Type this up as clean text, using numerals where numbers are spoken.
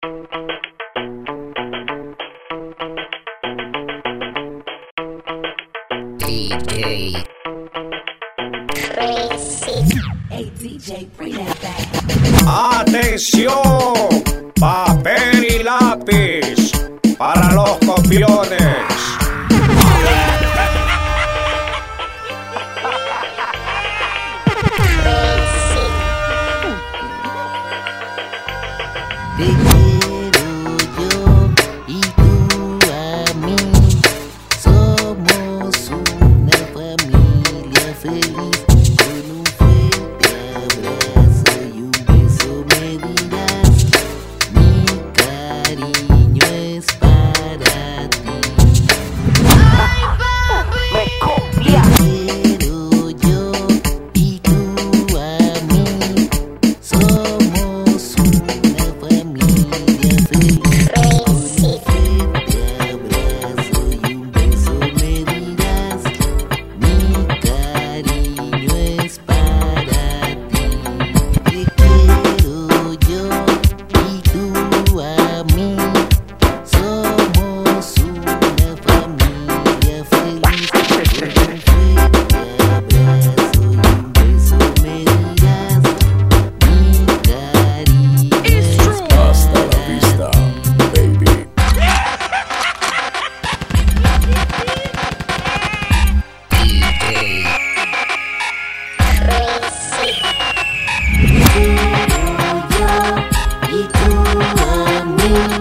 DJ Crazy. Hey DJ, bring that back. Atención, papel y lápiz para los copiones. Te quiero yo y tú a mí. Somos una familia feliz. Con un fuerte abrazo y un beso me dirás: mi cariño es para ti. ¡Ay, papi! ¡Me copia! Te quiero yo y tú a mí. Somos una familia feliz. Con un fuerte abrazo y un beso me dirás: mi cariño es para ti. Te quiero yo y tú a mí. Somos una familia feliz. Con un fuerte abrazo y un beso me dirás: mi cariño es Hasta la vista, baby. yo y tú a mí.